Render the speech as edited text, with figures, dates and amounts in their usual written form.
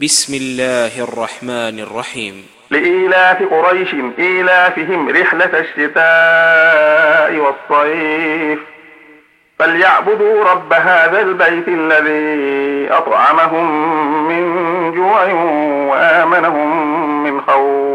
بسم الله الرحمن الرحيم. لإيلاف قريش إيلافهم رحلة الشتاء والصيف فليعبدوا رب هذا البيت الذي أطعمهم من جوع وآمنهم من خوف.